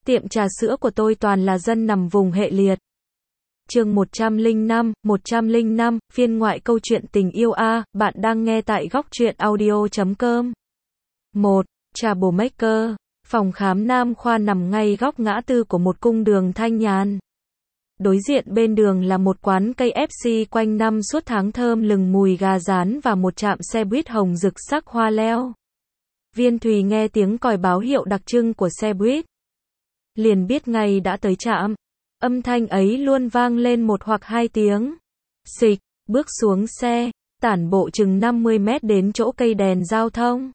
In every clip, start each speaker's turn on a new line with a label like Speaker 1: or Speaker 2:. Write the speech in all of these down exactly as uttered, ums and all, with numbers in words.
Speaker 1: Tiệm trà sữa của tôi toàn là dân nằm vùng hệ liệt. Chương một trăm lẻ năm, một trăm lẻ năm, phiên ngoại câu chuyện tình yêu A, bạn đang nghe tại góc truyện audio chấm com. một. Trà bồ maker. Phòng khám nam khoa nằm ngay góc ngã tư của một cung đường thanh nhàn. Đối diện bên đường là một quán cây ép xê quanh năm suốt tháng thơm lừng mùi gà rán và một trạm xe buýt hồng rực sắc hoa leo. Viên Thùy nghe tiếng còi báo hiệu đặc trưng của xe buýt, liền biết ngay đã tới trạm. Âm thanh ấy luôn vang lên một hoặc hai tiếng. Xịch, bước xuống xe, tản bộ chừng năm mươi mét đến chỗ cây đèn giao thông.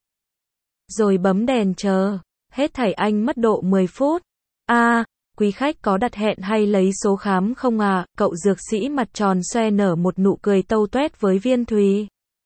Speaker 1: Rồi bấm đèn chờ, hết thảy anh mất độ mười phút. A, à, quý khách có đặt hẹn hay lấy số khám không à? Cậu dược sĩ mặt tròn xoe nở một nụ cười tâu tuét với Viên Thùy.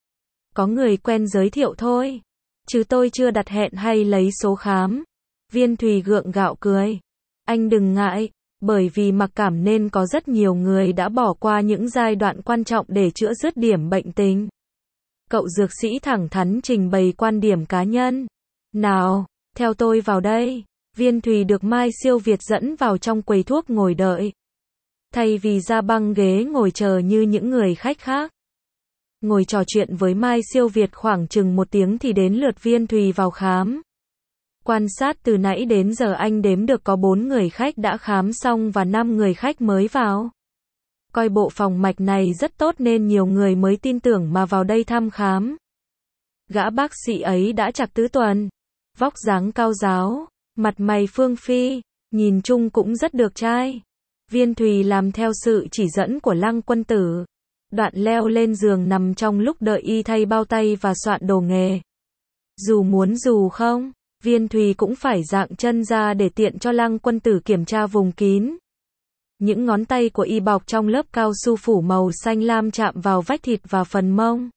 Speaker 1: Có người quen giới thiệu thôi, chứ tôi chưa đặt hẹn hay lấy số khám. Viên Thùy gượng gạo cười. Anh đừng ngại, bởi vì mặc cảm nên có rất nhiều người đã bỏ qua những giai đoạn quan trọng để chữa dứt điểm bệnh tình. Cậu dược sĩ thẳng thắn trình bày quan điểm cá nhân. Nào, theo tôi vào đây. Viên Thùy được Mai Siêu Việt dẫn vào trong quầy thuốc ngồi đợi. Thay vì ra băng ghế ngồi chờ như những người khách khác, ngồi trò chuyện với Mai Siêu Việt khoảng chừng một tiếng thì đến lượt Viên Thùy vào khám. Quan sát từ nãy đến giờ anh đếm được có bốn người khách đã khám xong và năm người khách mới vào. Coi bộ phòng mạch này rất tốt nên nhiều người mới tin tưởng mà vào đây thăm khám. Gã bác sĩ ấy đã chạc tứ tuần, vóc dáng cao ráo, mặt mày phương phi, nhìn chung cũng rất được trai. Viên Thùy làm theo sự chỉ dẫn của Lăng Quân Tử, đoạn leo lên giường nằm trong lúc đợi y thay bao tay và soạn đồ nghề. Dù muốn dù không, Viên Thùy cũng phải dạng chân ra để tiện cho Lăng Quân Tử kiểm tra vùng kín. Những ngón tay của y bọc trong lớp cao su phủ màu xanh lam chạm vào vách thịt và phần mông,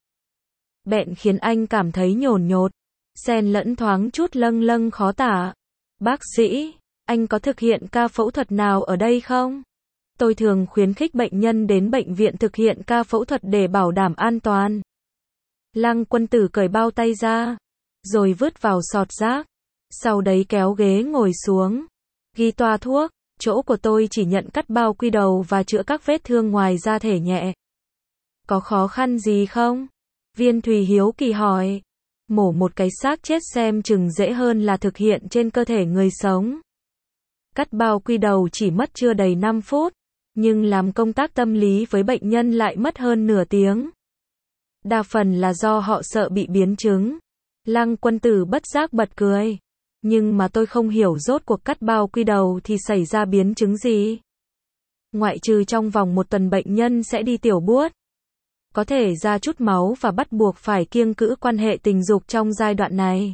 Speaker 1: bèn khiến anh cảm thấy nhổn nhột, xen lẫn thoáng chút lâng lâng khó tả. Bác sĩ, anh có thực hiện ca phẫu thuật nào ở đây không? Tôi thường khuyến khích bệnh nhân đến bệnh viện thực hiện ca phẫu thuật để bảo đảm an toàn. Lăng Quân Tử cởi bao tay ra, rồi vứt vào sọt rác. Sau đấy kéo ghế ngồi xuống, ghi toa thuốc. Chỗ của tôi chỉ nhận cắt bao quy đầu và chữa các vết thương ngoài da thể nhẹ. Có khó khăn gì không? Viên Thùy hiếu kỳ hỏi. Mổ một cái xác chết xem chừng dễ hơn là thực hiện trên cơ thể người sống. Cắt bao quy đầu chỉ mất chưa đầy năm phút, nhưng làm công tác tâm lý với bệnh nhân lại mất hơn nửa tiếng. Đa phần là do họ sợ bị biến chứng. Lăng Quân Tử bất giác bật cười. Nhưng mà tôi không hiểu rốt cuộc cắt bao quy đầu thì xảy ra biến chứng gì. Ngoại trừ trong vòng một tuần bệnh nhân sẽ đi tiểu buốt, có thể ra chút máu và bắt buộc phải kiêng cữ quan hệ tình dục trong giai đoạn này.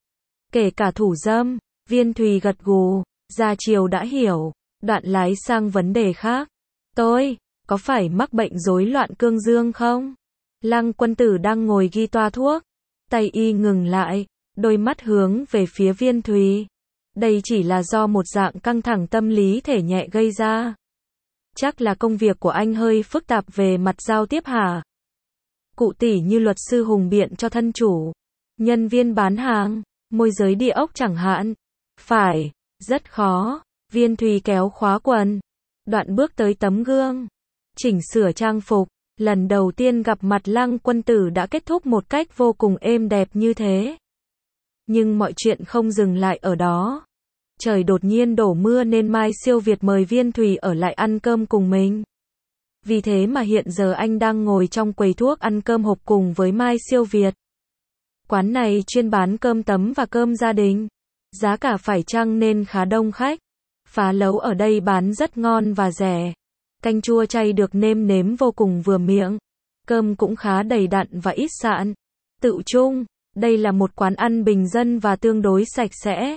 Speaker 1: Kể cả thủ dâm. Viên Thùy gật gù, ra chiều đã hiểu, đoạn lái sang vấn đề khác. Tôi, có phải mắc bệnh rối loạn cương dương không? Lăng Quân Tử đang ngồi ghi toa thuốc, tay y ngừng lại, đôi mắt hướng về phía Viên Thùy. Đây chỉ là do một dạng căng thẳng tâm lý thể nhẹ gây ra. Chắc là công việc của anh hơi phức tạp về mặt giao tiếp hả? Cụ tỉ như luật sư hùng biện cho thân chủ, nhân viên bán hàng, môi giới địa ốc chẳng hạn. Phải, rất khó. Viên Thùy kéo khóa quần, đoạn bước tới tấm gương, chỉnh sửa trang phục. Lần đầu tiên gặp mặt Lăng Quân Tử đã kết thúc một cách vô cùng êm đẹp như thế. Nhưng mọi chuyện không dừng lại ở đó. Trời đột nhiên đổ mưa nên Mai Siêu Việt mời Viên Thùy ở lại ăn cơm cùng mình. Vì thế mà hiện giờ anh đang ngồi trong quầy thuốc ăn cơm hộp cùng với Mai Siêu Việt. Quán này chuyên bán cơm tấm và cơm gia đình. Giá cả phải chăng nên khá đông khách. Phá lấu ở đây bán rất ngon và rẻ. Canh chua chay được nêm nếm vô cùng vừa miệng. Cơm cũng khá đầy đặn và ít sạn. Tự chung, đây là một quán ăn bình dân và tương đối sạch sẽ.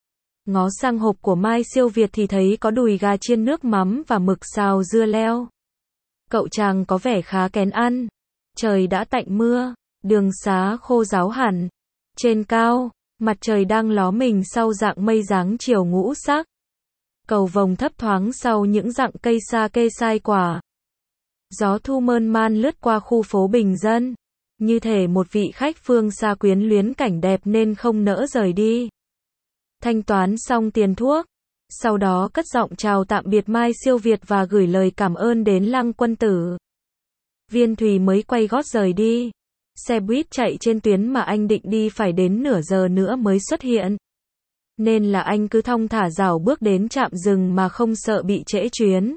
Speaker 1: Ngó sang hộp của Mai Siêu Việt thì thấy có đùi gà chiên nước mắm và mực xào dưa leo. Cậu chàng có vẻ khá kén ăn. Trời đã tạnh mưa, đường xá khô ráo hẳn. Trên cao, mặt trời đang ló mình sau dạng mây dáng chiều ngũ sắc. Cầu vồng thấp thoáng sau những rặng cây sa kê sai quả. Gió thu mơn man lướt qua khu phố bình dân, như thể một vị khách phương xa quyến luyến cảnh đẹp nên không nỡ rời đi. Thanh toán xong tiền thuốc, Sau đó cất giọng chào tạm biệt Mai Siêu Việt và gửi lời cảm ơn đến Lăng Quân Tử. Viên Thùy mới quay gót rời đi. Xe buýt chạy trên tuyến mà anh định đi phải đến nửa giờ nữa mới xuất hiện. Nên là anh cứ thong thả rảo bước đến trạm dừng mà không sợ bị trễ chuyến.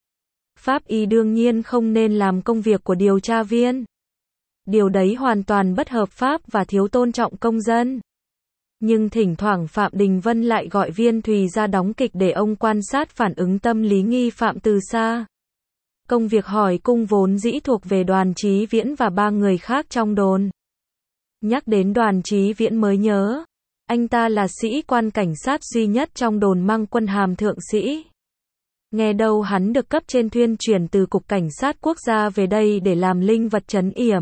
Speaker 1: Pháp y đương nhiên không nên làm công việc của điều tra viên. Điều đấy hoàn toàn bất hợp pháp và thiếu tôn trọng công dân. Nhưng thỉnh thoảng Phạm Đình Vân lại gọi Viên Thùy ra đóng kịch để ông quan sát phản ứng tâm lý nghi phạm từ xa. Công việc hỏi cung vốn dĩ thuộc về Đoàn Chí Viễn và ba người khác trong đồn. Nhắc đến Đoàn Chí Viễn mới nhớ, anh ta là sĩ quan cảnh sát duy nhất trong đồn mang quân hàm thượng sĩ. Nghe đâu hắn được cấp trên thuyên chuyển từ Cục Cảnh sát Quốc gia về đây để làm linh vật trấn yểm.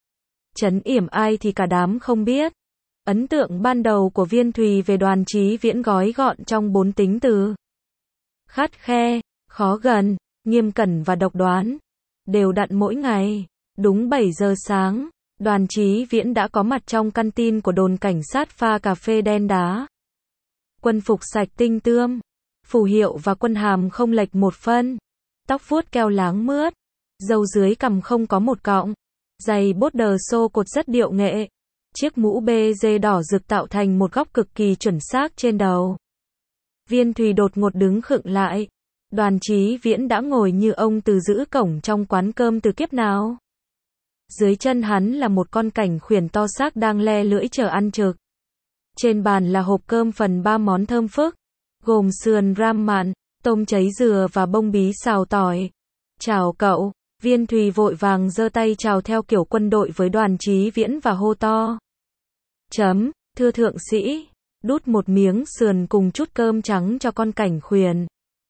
Speaker 1: Trấn yểm ai thì cả đám không biết. Ấn tượng ban đầu của Viên Thùy về Đoàn Chí Viễn gói gọn trong bốn tính từ: khắt khe, khó gần, nghiêm cẩn và độc đoán. Đều đặn mỗi ngày, đúng bảy giờ sáng, Đoàn Chí Viễn đã có mặt trong căn tin của đồn cảnh sát pha cà phê đen đá. Quân phục sạch tinh tươm, phù hiệu và quân hàm không lệch một phân, tóc vuốt keo láng mướt, râu dưới cằm không có một cọng, giày bốt đờ xô cột rất điệu nghệ, chiếc mũ bê dê đỏ rực tạo thành một góc cực kỳ chuẩn xác trên đầu. Viên Thùy đột ngột đứng khựng lại. Đoàn Chí Viễn đã ngồi như ông từ giữ cổng trong quán cơm từ kiếp nào. Dưới chân hắn là một con cảnh khuyển to xác đang le lưỡi chờ ăn trực. Trên bàn là hộp cơm phần ba món thơm phức, gồm sườn ram mặn, tôm cháy dừa và bông bí xào tỏi. Chào cậu. Viên Thùy vội vàng giơ tay chào theo kiểu quân đội với Đoàn Chí Viễn và hô to. Chấm, thưa thượng sĩ. Đút một miếng sườn cùng chút cơm trắng cho con cảnh khuyển.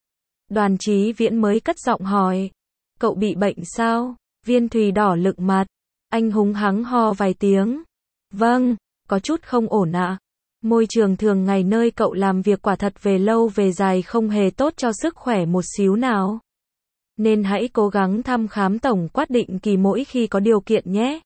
Speaker 1: Đoàn Chí Viễn mới cất giọng hỏi. Cậu bị bệnh sao? Viên Thùy đỏ lựng mặt. Anh húng hắng ho vài tiếng. Vâng, có chút không ổn ạ. Môi trường thường ngày nơi cậu làm việc quả thật về lâu về dài không hề tốt cho sức khỏe một xíu nào. Nên hãy cố gắng thăm khám tổng quát định kỳ mỗi khi có điều kiện nhé.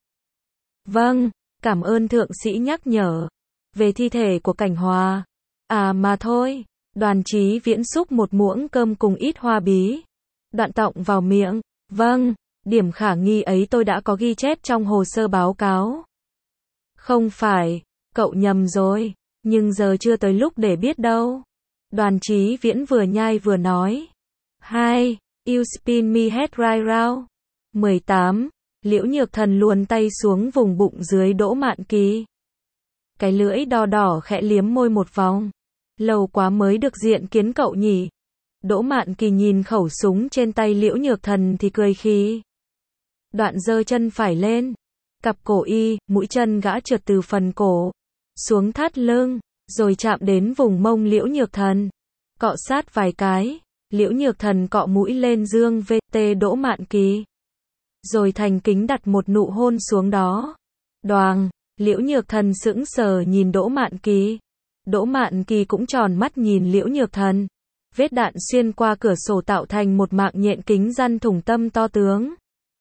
Speaker 1: Vâng, cảm ơn thượng sĩ nhắc nhở. Về thi thể của Cảnh Hòa. À mà thôi. Đoàn Chí Viễn xúc một muỗng cơm cùng ít hoa bí. Đoạn tọng vào miệng. Vâng, điểm khả nghi ấy tôi đã có ghi chép trong hồ sơ báo cáo. Không phải, cậu nhầm rồi, nhưng giờ chưa tới lúc để biết đâu. Đoàn Chí Viễn vừa nhai vừa nói. Hai, you spin me head right round. mười tám, Liễu Nhược Thần luồn tay xuống vùng bụng dưới Đỗ Mạn Kỳ. Cái lưỡi đỏ đỏ khẽ liếm môi một vòng. Lâu quá mới được diện kiến cậu nhỉ. Đỗ Mạn Kỳ nhìn khẩu súng trên tay Liễu Nhược Thần thì cười khi. Đoạn giơ chân phải lên. Cặp cổ y, mũi chân gã trượt từ phần cổ xuống thắt lưng, rồi chạm đến vùng mông Liễu Nhược Thần. Cọ sát vài cái, Liễu Nhược Thần cọ mũi lên dương vê tê Đỗ Mạn Kỳ. Rồi thành kính đặt một nụ hôn xuống đó. Đoàng, Liễu Nhược Thần sững sờ nhìn Đỗ Mạn Kỳ. Đỗ Mạn Kỳ cũng tròn mắt nhìn Liễu Nhược Thần. Vết đạn xuyên qua cửa sổ tạo thành một mạng nhện kính răn thủng tâm to tướng.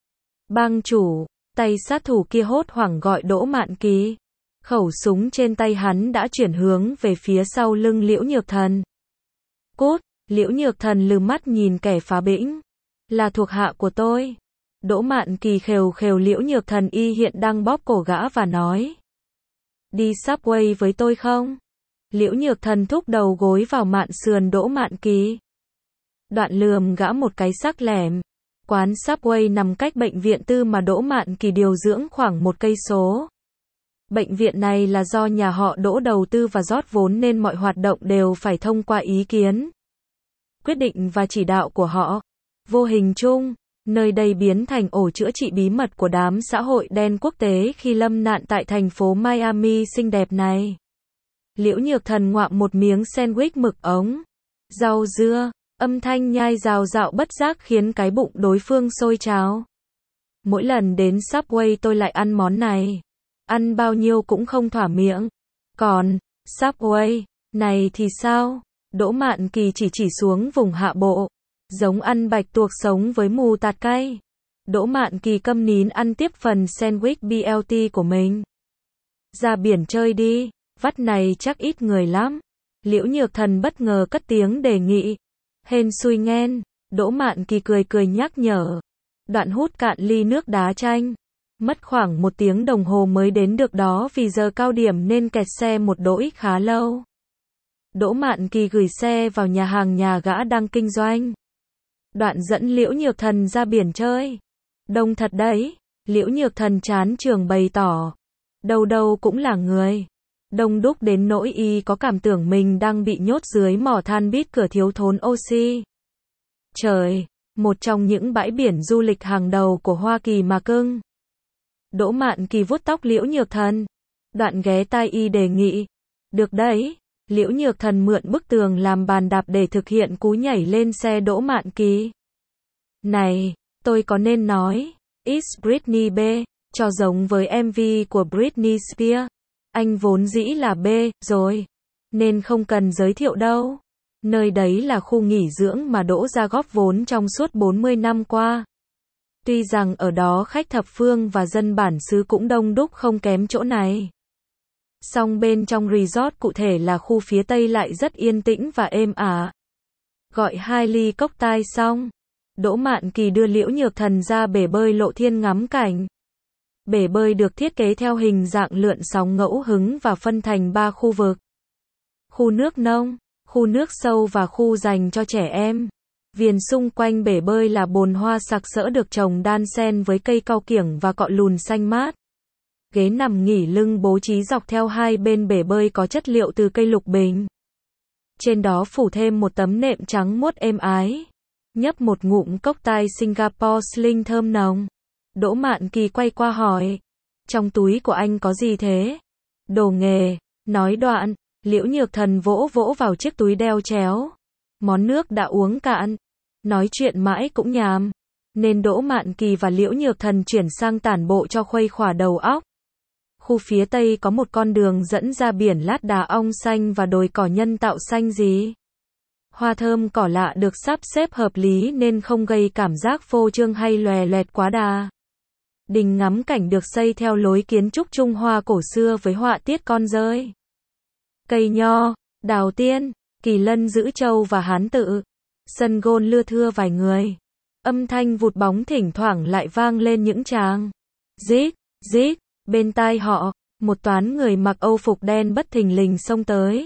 Speaker 1: Bang chủ, tay sát thủ kia hốt hoảng gọi Đỗ Mạn Kỳ. Khẩu súng trên tay hắn đã chuyển hướng về phía sau lưng Liễu Nhược Thần. Cút, Liễu Nhược Thần lừ mắt nhìn kẻ phá bĩnh. Là thuộc hạ của tôi. Đỗ Mạn Kỳ khều khều Liễu Nhược Thần y hiện đang bóp cổ gã và nói. Đi Subway với tôi không? Liễu Nhược Thần thúc đầu gối vào mạn sườn Đỗ Mạn Kỳ. Đoạn lườm gã một cái sắc lẻm. Quán Subway nằm cách bệnh viện tư mà Đỗ Mạn Kỳ điều dưỡng khoảng một cây số. Bệnh viện này là do nhà họ Đỗ đầu tư và rót vốn nên mọi hoạt động đều phải thông qua ý kiến, quyết định và chỉ đạo của họ. Vô hình chung, nơi đây biến thành ổ chữa trị bí mật của đám xã hội đen quốc tế khi lâm nạn tại thành phố Miami xinh đẹp này. Liễu Nhược Thần ngoạm một miếng sandwich mực ống, rau dưa, âm thanh nhai rào rạo bất giác khiến cái bụng đối phương sôi trào. Mỗi lần đến Subway tôi lại ăn món này. Ăn bao nhiêu cũng không thỏa miệng. Còn, Subway, này thì sao? Đỗ Mạn Kỳ chỉ chỉ xuống vùng hạ bộ. Giống ăn bạch tuộc sống với mù tạt cay. Đỗ Mạn Kỳ câm nín ăn tiếp phần sandwich bê lờ tê của mình. Ra biển chơi đi, vắt này chắc ít người lắm. Liễu Nhược Thần bất ngờ cất tiếng đề nghị. Hên xui nghen, Đỗ Mạn Kỳ cười cười nhắc nhở. Đoạn hút cạn ly nước đá chanh. Mất khoảng một tiếng đồng hồ mới đến được đó vì giờ cao điểm nên kẹt xe một đỗi khá lâu. Đỗ Mạn Kỳ gửi xe vào nhà hàng nhà gã đang kinh doanh. Đoạn dẫn Liễu Nhược Thần ra biển chơi. Đông thật đấy, Liễu Nhược Thần chán trường bày tỏ. Đâu đâu cũng là người. Đông đúc đến nỗi y có cảm tưởng mình đang bị nhốt dưới mỏ than bít cửa thiếu thốn oxy. Trời, một trong những bãi biển du lịch hàng đầu của Hoa Kỳ mà cưng. Đỗ Mạn Kỳ vuốt tóc Liễu Nhược Thần. Đoạn ghé tai y đề nghị. Được đấy. Liễu Nhược Thần mượn bức tường làm bàn đạp để thực hiện cú nhảy lên xe Đỗ Mạn Kỳ. Này, tôi có nên nói, It's Britney B, cho giống với em vê của Britney Spears. Anh vốn dĩ là B, rồi. Nên không cần giới thiệu đâu. Nơi đấy là khu nghỉ dưỡng mà Đỗ ra góp vốn trong suốt bốn mươi năm qua. Tuy rằng ở đó khách thập phương và dân bản xứ cũng đông đúc không kém chỗ này. Song bên trong resort cụ thể là khu phía Tây lại rất yên tĩnh và êm ả. Gọi hai ly cocktail xong, Đỗ Mạn Kỳ đưa Liễu Nhược Thần ra bể bơi Lộ Thiên ngắm cảnh. Bể bơi được thiết kế theo hình dạng lượn sóng ngẫu hứng và phân thành ba khu vực. Khu nước nông, khu nước sâu và khu dành cho trẻ em. Viền xung quanh bể bơi là bồn hoa sặc sỡ được trồng đan xen với cây cau kiểng và cọ lùn xanh mát. Ghế nằm nghỉ lưng bố trí dọc theo hai bên bể bơi có chất liệu từ cây lục bình. Trên đó phủ thêm một tấm nệm trắng muốt êm ái. Nhấp một ngụm cocktail Singapore Sling thơm nồng. Đỗ Mạn Kỳ quay qua hỏi. Trong túi của anh có gì thế? Đồ nghề. Nói đoạn, Liễu Nhược Thần vỗ vỗ vào chiếc túi đeo chéo. Món nước đã uống cạn. Nói chuyện mãi cũng nhàm. Nên Đỗ Mạn Kỳ và Liễu Nhược Thần chuyển sang tản bộ cho khuây khỏa đầu óc. Khu phía Tây có một con đường dẫn ra biển lát đá ong xanh và đồi cỏ nhân tạo xanh gì. Hoa thơm cỏ lạ được sắp xếp hợp lý nên không gây cảm giác phô trương hay lòe loẹt quá đà. Đình ngắm cảnh được xây theo lối kiến trúc Trung Hoa cổ xưa với họa tiết con rơi. Cây nho, đào tiên, kỳ lân giữ trâu và hán tự. Sân gôn lưa thưa vài người. Âm thanh vụt bóng thỉnh thoảng lại vang lên những tràng. Rít, rít. Bên tai họ, một toán người mặc âu phục đen bất thình lình xông tới.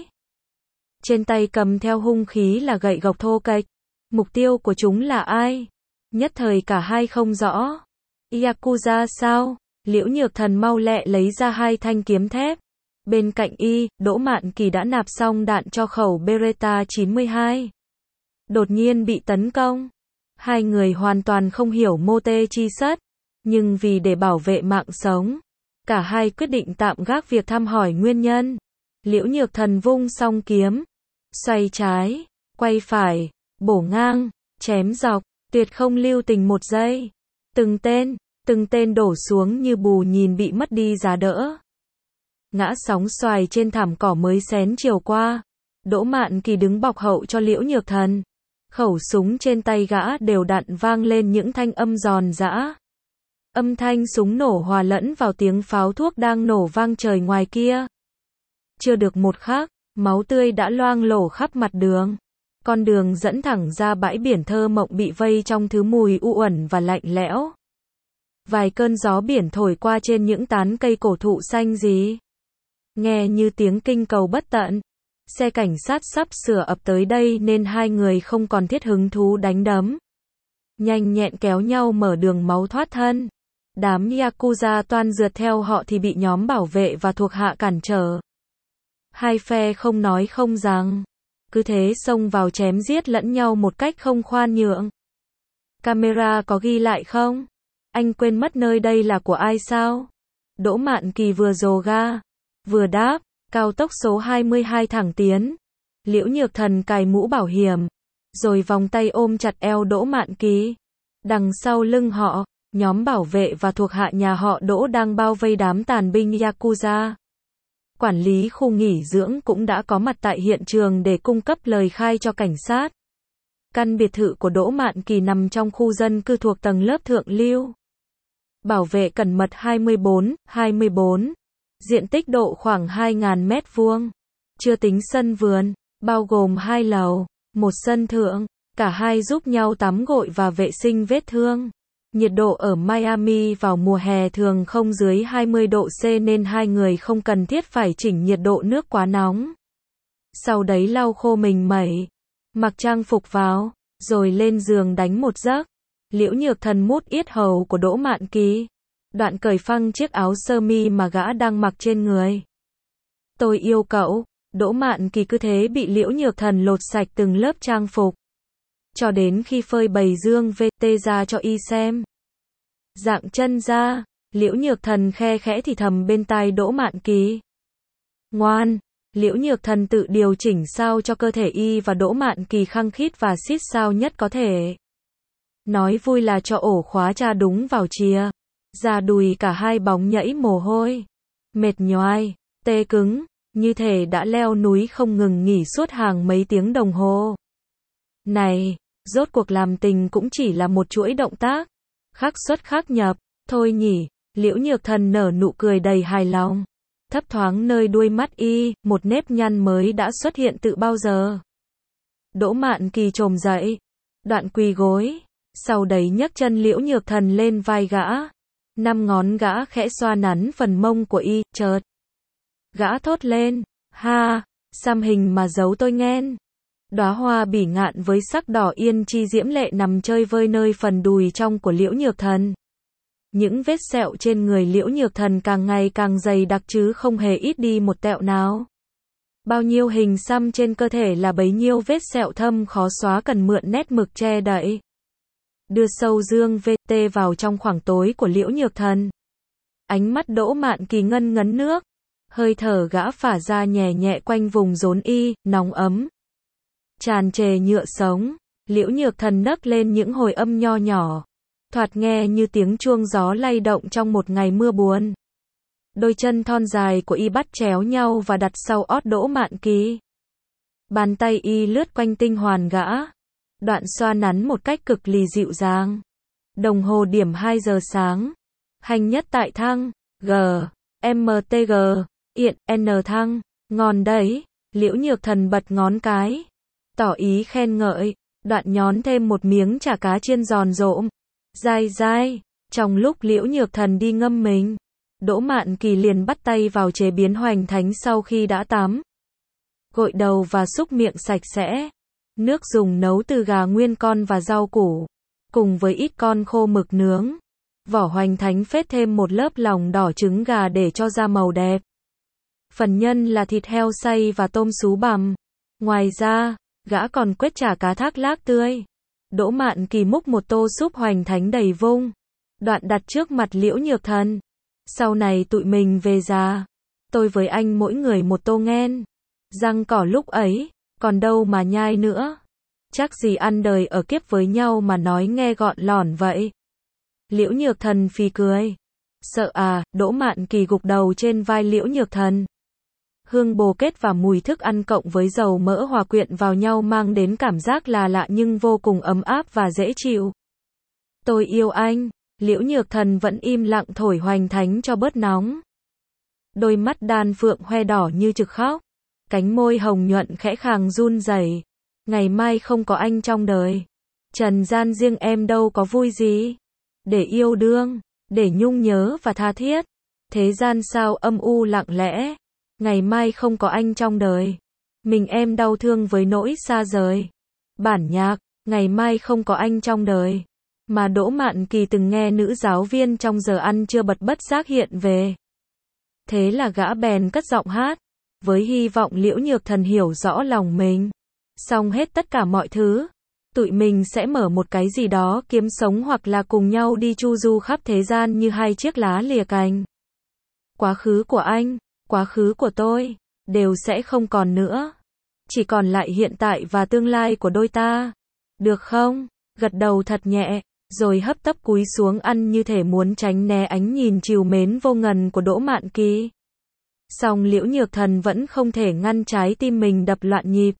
Speaker 1: Trên tay cầm theo hung khí là gậy gộc thô kệch. Mục tiêu của chúng là ai? Nhất thời cả hai không rõ. Yakuza sao? Liễu Nhược Thần mau lẹ lấy ra hai thanh kiếm thép. Bên cạnh y, Đỗ Mạn Kỳ đã nạp xong đạn cho khẩu Beretta chín mươi hai. Đột nhiên bị tấn công. Hai người hoàn toàn không hiểu mô tê chi sất. Nhưng vì để bảo vệ mạng sống, cả hai quyết định tạm gác việc thăm hỏi nguyên nhân. Liễu Nhược Thần vung song kiếm. Xoay trái, quay phải, bổ ngang, chém dọc, tuyệt không lưu tình một giây. Từng tên, từng tên đổ xuống như bù nhìn bị mất đi giá đỡ. Ngã sóng xoài trên thảm cỏ mới xén chiều qua. Đỗ Mạn Kỳ đứng bọc hậu cho Liễu Nhược Thần. Khẩu súng trên tay gã đều đặn vang lên những thanh âm giòn giã. Âm thanh súng nổ hòa lẫn vào tiếng pháo thuốc đang nổ vang trời ngoài kia. Chưa được một khắc, máu tươi đã loang lổ khắp mặt đường. Con đường dẫn thẳng ra bãi biển thơ mộng bị vây trong thứ mùi u uẩn và lạnh lẽo. Vài cơn gió biển thổi qua trên những tán cây cổ thụ xanh gì. Nghe như tiếng kinh cầu bất tận. Xe cảnh sát sắp sửa ập tới đây nên hai người không còn thiết hứng thú đánh đấm. Nhanh nhẹn kéo nhau mở đường máu thoát thân. Đám Yakuza toan rượt theo họ thì bị nhóm bảo vệ và thuộc hạ cản trở. Hai phe không nói không rằng. Cứ thế xông vào chém giết lẫn nhau một cách không khoan nhượng. Camera có ghi lại không? Anh quên mất nơi đây là của ai sao? Đỗ Mạn Kỳ vừa dồ ga, vừa đáp, cao tốc số hai mươi hai thẳng tiến. Liễu Nhược Thần cài mũ bảo hiểm, rồi vòng tay ôm chặt eo Đỗ Mạn Kỳ. Đằng sau lưng họ, nhóm bảo vệ và thuộc hạ nhà họ Đỗ đang bao vây đám tàn binh Yakuza. Quản lý khu nghỉ dưỡng cũng đã có mặt tại hiện trường để cung cấp lời khai cho cảnh sát. Căn biệt thự của Đỗ Mạn Kỳ nằm trong khu dân cư thuộc tầng lớp thượng lưu. Bảo vệ cẩn mật hai mươi bốn, hai mươi bốn. Diện tích độ khoảng hai nghìn mét vuông. Chưa tính sân vườn, bao gồm hai lầu, một sân thượng, cả hai giúp nhau tắm gội và vệ sinh vết thương. Nhiệt độ ở Miami vào mùa hè thường không dưới hai mươi độ C nên hai người không cần thiết phải chỉnh nhiệt độ nước quá nóng. Sau đấy lau khô mình mẩy, mặc trang phục vào, rồi lên giường đánh một giấc. Liễu Nhược Thần mút yết hầu của Đỗ Mạn Kỳ. Đoạn cởi phăng chiếc áo sơ mi mà gã đang mặc trên người. Tôi yêu cậu. Đỗ Mạn Kỳ cứ thế bị Liễu Nhược Thần lột sạch từng lớp trang phục. Cho đến khi phơi bày dương vê tê ra cho y xem. Dạng chân ra, Liễu Nhược Thần khe khẽ thì thầm bên tai Đỗ Mạn Kỳ. Ngoan, Liễu Nhược Thần tự điều chỉnh sao cho cơ thể y và Đỗ Mạn Kỳ khăng khít và xít sao nhất có thể. Nói vui là cho ổ khóa tra đúng vào chìa. Da đùi cả hai bóng nhẫy mồ hôi. Mệt nhoài, tê cứng, như thể đã leo núi không ngừng nghỉ suốt hàng mấy tiếng đồng hồ. Này, rốt cuộc làm tình cũng chỉ là một chuỗi động tác. Khắc xuất khắc nhập, thôi nhỉ, Liễu Nhược Thần nở nụ cười đầy hài lòng. Thấp thoáng nơi đuôi mắt y, một nếp nhăn mới đã xuất hiện từ bao giờ. Đỗ Mạn Kỳ chồm dậy, đoạn quỳ gối, sau đấy nhấc chân Liễu Nhược Thần lên vai gã. Năm ngón gã khẽ xoa nắn phần mông của y, chợt. Gã thốt lên, ha, xăm hình mà giấu tôi nghen. Đóa hoa bỉ ngạn với sắc đỏ yên chi diễm lệ nằm chơi vơi nơi phần đùi trong của Liễu Nhược Thần. Những vết sẹo trên người Liễu Nhược Thần càng ngày càng dày đặc chứ không hề ít đi một tẹo nào. Bao nhiêu hình xăm trên cơ thể là bấy nhiêu vết sẹo thâm khó xóa cần mượn nét mực che đậy. Đưa sâu dương vê tê vào trong khoảng tối của Liễu Nhược Thần. Ánh mắt Đỗ Mạn Kỳ ngân ngấn nước. Hơi thở gã phả ra nhẹ nhẹ quanh vùng rốn y, nóng ấm. Tràn trề nhựa sống, Liễu Nhược Thần nấc lên những hồi âm nho nhỏ. Thoạt nghe như tiếng chuông gió lay động trong một ngày mưa buồn. Đôi chân thon dài của y bắt chéo nhau và đặt sau ót Đỗ Mạn Kỳ. Bàn tay y lướt quanh tinh hoàn gã. Đoạn xoa nắn một cách cực lì dịu dàng. Đồng hồ điểm hai giờ sáng. Hành nhất tại thăng, G, M T G, Iện, N thăng, ngon đấy. Liễu Nhược Thần bật ngón cái. Tỏ ý khen ngợi, đoạn nhón thêm một miếng chả cá chiên giòn rộm. Dai dai, trong lúc Liễu Nhược Thần đi ngâm mình, Đỗ Mạn Kỳ liền bắt tay vào chế biến hoành thánh sau khi đã tắm. Gội đầu và súc miệng sạch sẽ. Nước dùng nấu từ gà nguyên con và rau củ, cùng với ít con khô mực nướng. Vỏ hoành thánh phết thêm một lớp lòng đỏ trứng gà để cho ra màu đẹp. Phần nhân là thịt heo xay và tôm sú bằm. Ngoài ra, gã còn quết chả cá thác lác tươi. Đỗ Mạn Kỳ múc một tô súp hoành thánh đầy vung. Đoạn đặt trước mặt Liễu Nhược Thần. Sau này tụi mình về già, tôi với anh mỗi người một tô nghen. Răng cỏ lúc ấy, còn đâu mà nhai nữa. Chắc gì ăn đời ở kiếp với nhau mà nói nghe gọn lỏn vậy. Liễu Nhược Thần phì cười. Sợ à, Đỗ Mạn Kỳ gục đầu trên vai Liễu Nhược Thần. Hương bồ kết và mùi thức ăn cộng với dầu mỡ hòa quyện vào nhau mang đến cảm giác là lạ nhưng vô cùng ấm áp và dễ chịu. Tôi yêu anh. Liễu Nhược Thần vẫn im lặng thổi hoành thánh cho bớt nóng. Đôi mắt đan phượng hoe đỏ như trực khóc. Cánh môi hồng nhuận khẽ khàng run rẩy. Ngày mai không có anh trong đời. Trần gian riêng em đâu có vui gì. Để yêu đương, để nhung nhớ và tha thiết. Thế gian sao âm u lặng lẽ. Ngày mai không có anh trong đời. Mình em đau thương với nỗi xa rời. Bản nhạc, ngày mai không có anh trong đời. Mà Đỗ Mạn Kỳ từng nghe nữ giáo viên trong giờ ăn trưa bật bất giác hiện về. Thế là gã bèn cất giọng hát, với hy vọng Liễu Nhược Thần hiểu rõ lòng mình. Xong hết tất cả mọi thứ, tụi mình sẽ mở một cái gì đó kiếm sống hoặc là cùng nhau đi chu du khắp thế gian như hai chiếc lá lìa cành. Quá khứ của anh, quá khứ của tôi, đều sẽ không còn nữa. Chỉ còn lại hiện tại và tương lai của đôi ta. Được không? Gật đầu thật nhẹ, rồi hấp tấp cúi xuống ăn như thể muốn tránh né ánh nhìn trìu mến vô ngần của Đỗ Mạn Kỳ. Song Liễu Nhược Thần vẫn không thể ngăn trái tim mình đập loạn nhịp.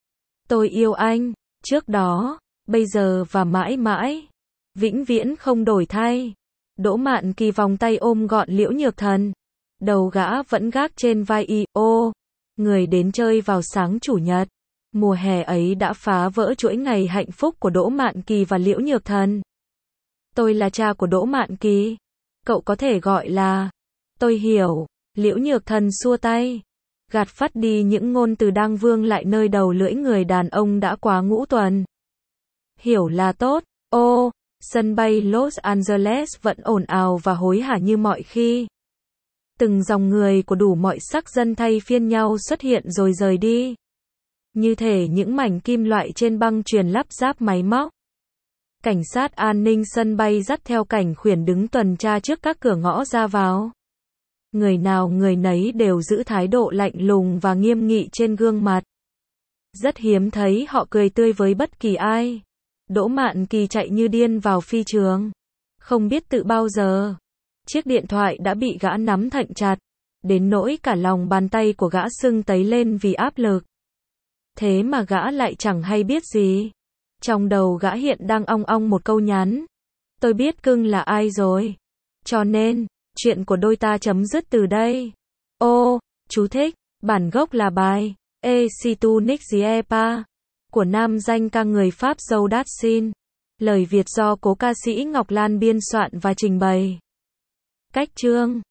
Speaker 1: Tôi yêu anh, trước đó, bây giờ và mãi mãi. Vĩnh viễn không đổi thay. Đỗ Mạn Kỳ vòng tay ôm gọn Liễu Nhược Thần. Đầu gã vẫn gác trên vai y, ô, người đến chơi vào sáng chủ nhật. Mùa hè ấy đã phá vỡ chuỗi ngày hạnh phúc của Đỗ Mạn Kỳ và Liễu Nhược Thần. Tôi là cha của Đỗ Mạn Kỳ. Cậu có thể gọi là... Tôi hiểu. Liễu Nhược Thần xua tay. Gạt phắt đi những ngôn từ đang vương lại nơi đầu lưỡi người đàn ông đã quá ngũ tuần. Hiểu là tốt. Ô, sân bay Los Angeles vẫn ồn ào và hối hả như mọi khi. Từng dòng người của đủ mọi sắc dân thay phiên nhau xuất hiện rồi rời đi. Như thể những mảnh kim loại trên băng chuyền lắp ráp máy móc. Cảnh sát an ninh sân bay dắt theo cảnh khuyển đứng tuần tra trước các cửa ngõ ra vào. Người nào người nấy đều giữ thái độ lạnh lùng và nghiêm nghị trên gương mặt. Rất hiếm thấy họ cười tươi với bất kỳ ai. Đỗ Mạn Kỳ chạy như điên vào phi trường. Không biết tự bao giờ, chiếc điện thoại đã bị gã nắm thạnh chặt, đến nỗi cả lòng bàn tay của gã sưng tấy lên vì áp lực. Thế mà gã lại chẳng hay biết gì. Trong đầu gã hiện đang ong ong một câu nhắn. Tôi biết cưng là ai rồi. Cho nên, chuyện của đôi ta chấm dứt từ đây. Ô, chú thích, bản gốc là bài E si tu Nick Ziepa của nam danh ca người Pháp Joe Dassin. Lời Việt do cố ca sĩ Ngọc Lan biên soạn và trình bày. Cách chương